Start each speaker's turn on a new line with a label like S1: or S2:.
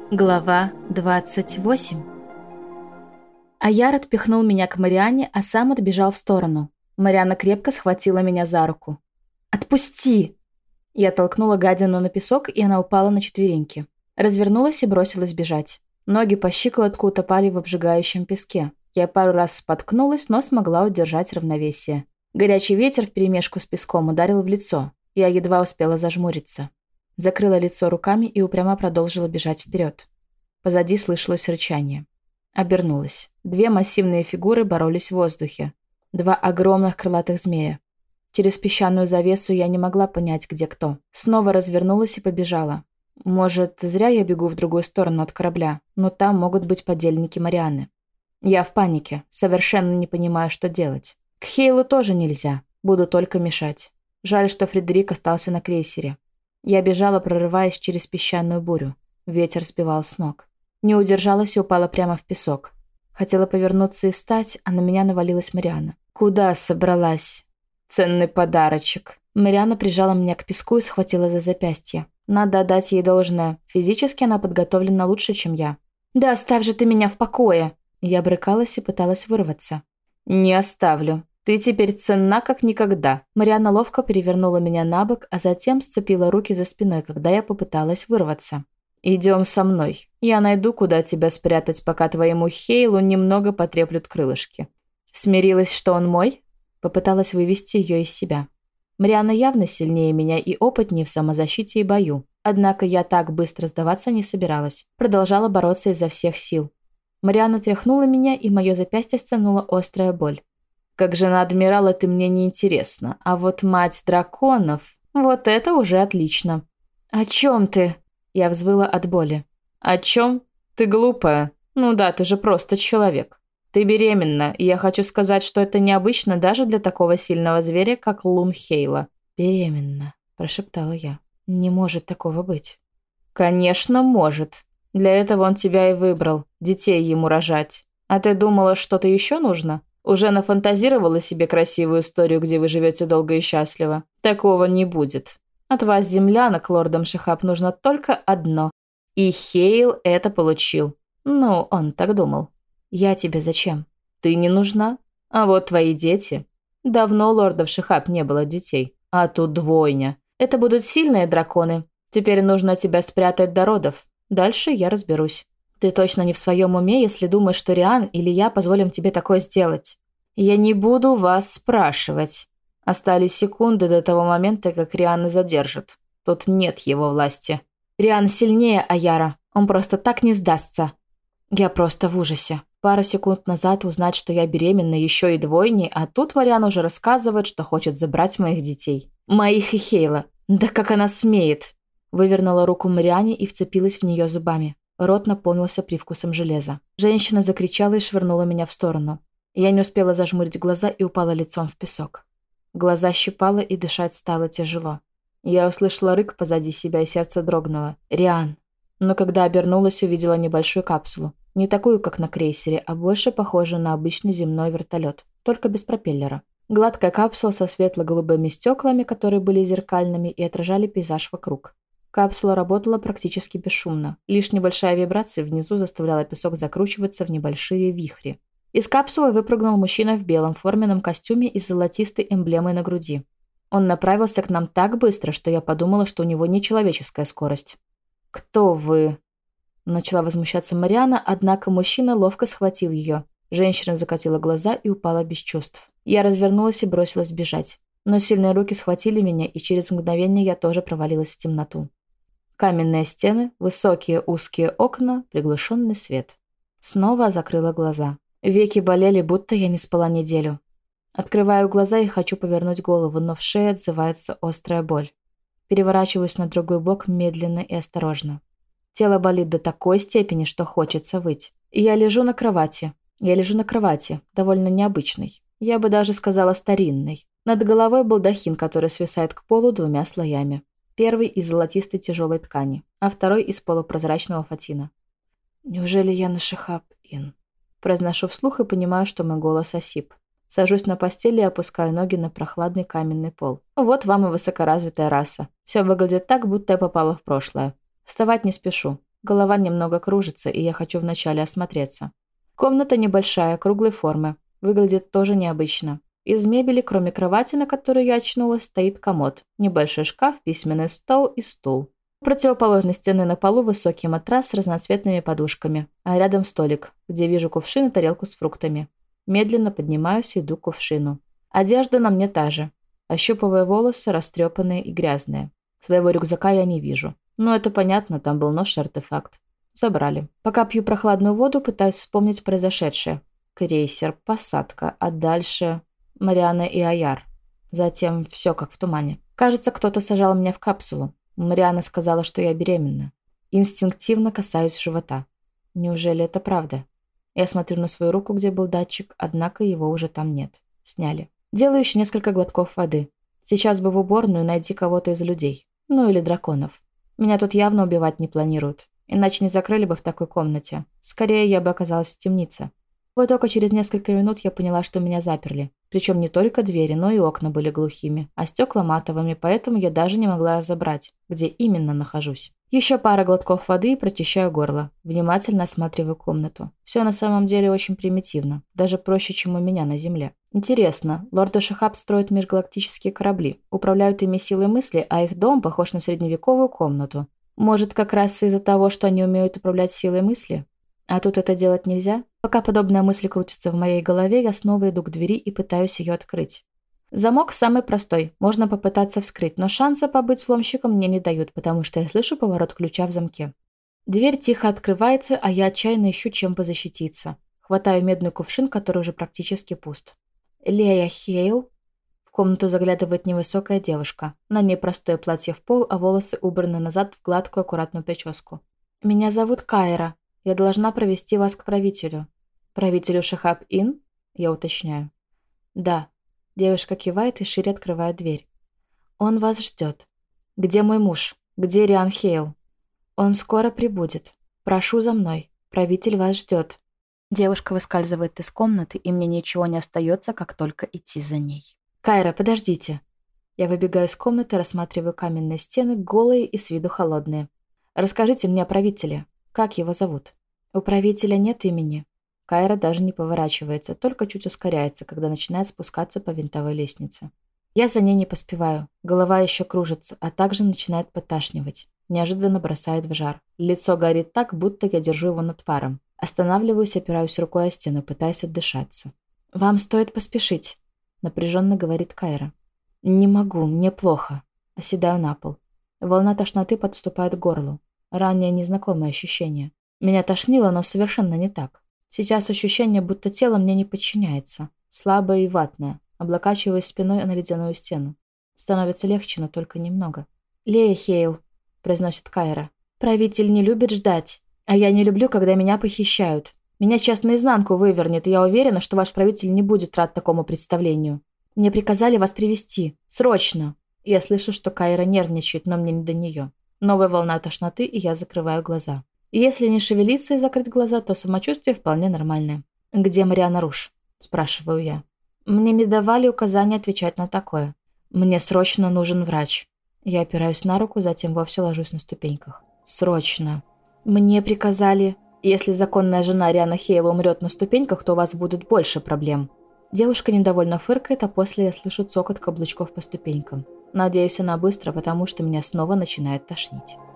S1: Глава 28. Аяр отпихнул меня к Марианне, а сам отбежал в сторону. Марианна крепко схватила меня за руку. «Отпусти!» Я толкнула гадину на песок, и она упала на четвереньки. Развернулась и бросилась бежать. Ноги по щиколотку утопали в обжигающем песке. Я пару раз споткнулась, но смогла удержать равновесие. Горячий ветер вперемешку с песком ударил в лицо. Я едва успела зажмуриться. Закрыла лицо руками и упрямо продолжила бежать вперед. Позади слышалось рычание. Обернулась. Две массивные фигуры боролись в воздухе. Два огромных крылатых змея. Через песчаную завесу я не могла понять, где кто. Снова развернулась и побежала. Может, зря я бегу в другую сторону от корабля, но там могут быть подельники Марианны. Я в панике, совершенно не понимаю, что делать. К Хейлу тоже нельзя, буду только мешать. Жаль, что Фредерик остался на крейсере. Я бежала, прорываясь через песчаную бурю. Ветер сбивал с ног. Не удержалась и упала прямо в песок. Хотела повернуться и встать, а на меня навалилась Марианна. «Куда собралась?» «Ценный подарочек». Марианна прижала меня к песку и схватила за запястье. Надо отдать ей должное. Физически она подготовлена лучше, чем я. «Да оставь же ты меня в покое!» Я брыкалась и пыталась вырваться. «Не оставлю. Ты теперь ценна, как никогда». Марианна ловко перевернула меня на бок, а затем сцепила руки за спиной, когда я попыталась вырваться. «Идем со мной. Я найду, куда тебя спрятать, пока твоему Хейлу немного потреплют крылышки». «Смирилась, что он мой?» Попыталась вывести ее из себя. Марианна явно сильнее меня и опытнее в самозащите и бою. Однако я так быстро сдаваться не собиралась. Продолжала бороться изо всех сил. Марианна тряхнула меня, и мое запястье стянула острая боль. «Как жена адмирала ты мне не интересна, а вот мать драконов, вот это уже отлично». «О чем ты?» Я взвыла от боли. «О чем? Ты глупая. Ну да, ты же просто человек. Ты беременна, и я хочу сказать, что это необычно даже для такого сильного зверя, как Лун Хейла». «Беременна», – прошептала я. «Не может такого быть». «Конечно, может. Для этого он тебя и выбрал, детей ему рожать. А ты думала, что-то еще нужно? Уже нафантазировала себе красивую историю, где вы живете долго и счастливо? Такого не будет. От вас, землянок, лордам Шихаб, нужно только одно. И Хейл это получил. Ну, он так думал». «Я тебе зачем?» «Ты не нужна. А вот твои дети. Давно у лордов Шихаб не было детей. А тут двойня. Это будут сильные драконы. Теперь нужно тебя спрятать до родов. Дальше я разберусь». «Ты точно не в своем уме, если думаешь, что Риан или я позволим тебе такое сделать?» «Я не буду вас спрашивать. Остались секунды до того момента, как Риана задержат. Тут нет его власти». «Риан сильнее Аяра. Он просто так не сдастся». Я просто в ужасе. Пару секунд назад узнать, что я беременна еще и двойней, а тут Марианна уже рассказывает, что хочет забрать моих детей. Моих и Хейла. Да как она смеет! Вывернула руку Марианне и вцепилась в нее зубами. Рот наполнился привкусом железа. Женщина закричала и швырнула меня в сторону. Я не успела зажмурить глаза и упала лицом в песок. Глаза щипало и дышать стало тяжело. Я услышала рык позади себя, и сердце дрогнуло. «Риан!» Но когда обернулась, увидела небольшую капсулу. Не такую, как на крейсере, а больше похожую на обычный земной вертолет, только без пропеллера. Гладкая капсула со светло-голубыми стеклами, которые были зеркальными и отражали пейзаж вокруг. Капсула работала практически бесшумно. Лишь небольшая вибрация внизу заставляла песок закручиваться в небольшие вихри. Из капсулы выпрыгнул мужчина в белом форменном костюме и с золотистой эмблемой на груди. Он направился к нам так быстро, что я подумала, что у него нечеловеческая скорость. «Кто вы?» Начала возмущаться Марианна, однако мужчина ловко схватил ее. Женщина закатила глаза и упала без чувств. Я развернулась и бросилась бежать. Но сильные руки схватили меня, и через мгновение я тоже провалилась в темноту. Каменные стены, высокие узкие окна, приглушенный свет. Снова закрыла глаза. Веки болели, будто я не спала неделю. Открываю глаза и хочу повернуть голову, но в шее отзывается острая боль. Переворачиваюсь на другой бок медленно и осторожно. Тело болит до такой степени, что хочется выть. Я лежу на кровати. Довольно необычной. Я бы даже сказала старинной. Над головой балдахин, который свисает к полу двумя слоями. Первый из золотистой тяжелой ткани, а второй из полупрозрачного фатина. «Неужели я на Шихаб-Ин?» Произношу вслух и понимаю, что мой голос осип. Сажусь на постели и опускаю ноги на прохладный каменный пол. Вот вам и высокоразвитая раса. Все выглядит так, будто я попала в прошлое. Вставать не спешу. Голова немного кружится, и я хочу вначале осмотреться. Комната небольшая, круглой формы. Выглядит тоже необычно. Из мебели, кроме кровати, на которой я очнулась, стоит комод, небольшой шкаф, письменный стол и стул. У противоположной стены на полу высокий матрас с разноцветными подушками, а рядом столик, где вижу кувшин и тарелку с фруктами. Медленно поднимаюсь и иду к кувшину. Одежда на мне та же. Ощупывая волосы, растрепанные и грязные. Своего рюкзака я не вижу. Но это понятно, там был нож и артефакт. Забрали. Пока пью прохладную воду, пытаюсь вспомнить произошедшее. Крейсер, посадка, а дальше Марианна и Аяр. Затем все как в тумане. Кажется, кто-то сажал меня в капсулу. Марианна сказала, что я беременна. Инстинктивно касаюсь живота. Неужели это правда? Я смотрю на свою руку, где был датчик, однако его уже там нет. Сняли. Делаю еще несколько глотков воды. Сейчас бы в уборную найти кого-то из людей. Ну или драконов. Меня тут явно убивать не планируют. Иначе не закрыли бы в такой комнате. Скорее, я бы оказалась в темнице. Вот только через несколько минут я поняла, что меня заперли. Причем не только двери, но и окна были глухими, а стекла матовыми, поэтому я даже не могла разобрать, где именно нахожусь. Еще пара глотков воды и прочищаю горло. Внимательно осматриваю комнату. Все на самом деле очень примитивно. Даже проще, чем у меня на Земле. Интересно, лорд Шахаб строит межгалактические корабли, управляют ими силой мысли, а их дом похож на средневековую комнату. Может, как раз из-за того, что они умеют управлять силой мысли? А тут это делать нельзя? Пока подобная мысль крутится в моей голове, я снова иду к двери и пытаюсь ее открыть. Замок самый простой, можно попытаться вскрыть, но шанса побыть взломщиком мне не дают, потому что я слышу поворот ключа в замке. Дверь тихо открывается, а я отчаянно ищу, чем бы защититься. Хватаю медный кувшин, который уже практически пуст. «Лея Хейл?» В комнату заглядывает невысокая девушка. На ней простое платье в пол, а волосы убраны назад в гладкую аккуратную прическу. «Меня зовут Кайра. Я должна провести вас к правителю». «Правителю Шахаб-Ин?» Я уточняю. «Да». Девушка кивает и шире открывает дверь. «Он вас ждет». «Где мой муж? Где Риан Хейл?» «Он скоро прибудет. Прошу за мной. Правитель вас ждет». Девушка выскальзывает из комнаты, и мне ничего не остается, как только идти за ней. «Кайра, подождите». Я выбегаю из комнаты, рассматриваю каменные стены, голые и с виду холодные. «Расскажите мне о правителе. Как его зовут?» «У правителя нет имени». Кайра даже не поворачивается, только чуть ускоряется, когда начинает спускаться по винтовой лестнице. Я за ней не поспеваю. Голова еще кружится, а также начинает поташнивать. Неожиданно бросает в жар. Лицо горит так, будто я держу его над паром. Останавливаюсь, опираюсь рукой о стену, пытаясь отдышаться. «Вам стоит поспешить», — напряженно говорит Кайра. «Не могу, мне плохо». Оседаю на пол. Волна тошноты подступает к горлу. Ранее незнакомое ощущение. Меня тошнило, но совершенно не так. Сейчас ощущение, будто тело мне не подчиняется. Слабое и ватное. Облокачиваюсь спиной на ледяную стену. Становится легче, но только немного. «Лея Хейл», — произносит Кайра. «Правитель не любит ждать. А я не люблю, когда меня похищают. Меня сейчас наизнанку вывернет, и я уверена, что ваш правитель не будет рад такому представлению. Мне приказали вас привести. Срочно!» Я слышу, что Кайра нервничает, но мне не до нее. Новая волна тошноты, и я закрываю глаза. И если не шевелиться и закрыть глаза, то самочувствие вполне нормальное. «Где Марианна Руш?» – спрашиваю я. Мне не давали указания отвечать на такое. «Мне срочно нужен врач». Я опираюсь на руку, затем вовсе ложусь на ступеньках. «Срочно». «Мне приказали, если законная жена Риана Хейла умрет на ступеньках, то у вас будет больше проблем». Девушка недовольно фыркает, а после я слышу цокот каблучков по ступенькам. Надеюсь, она быстро, потому что меня снова начинает тошнить.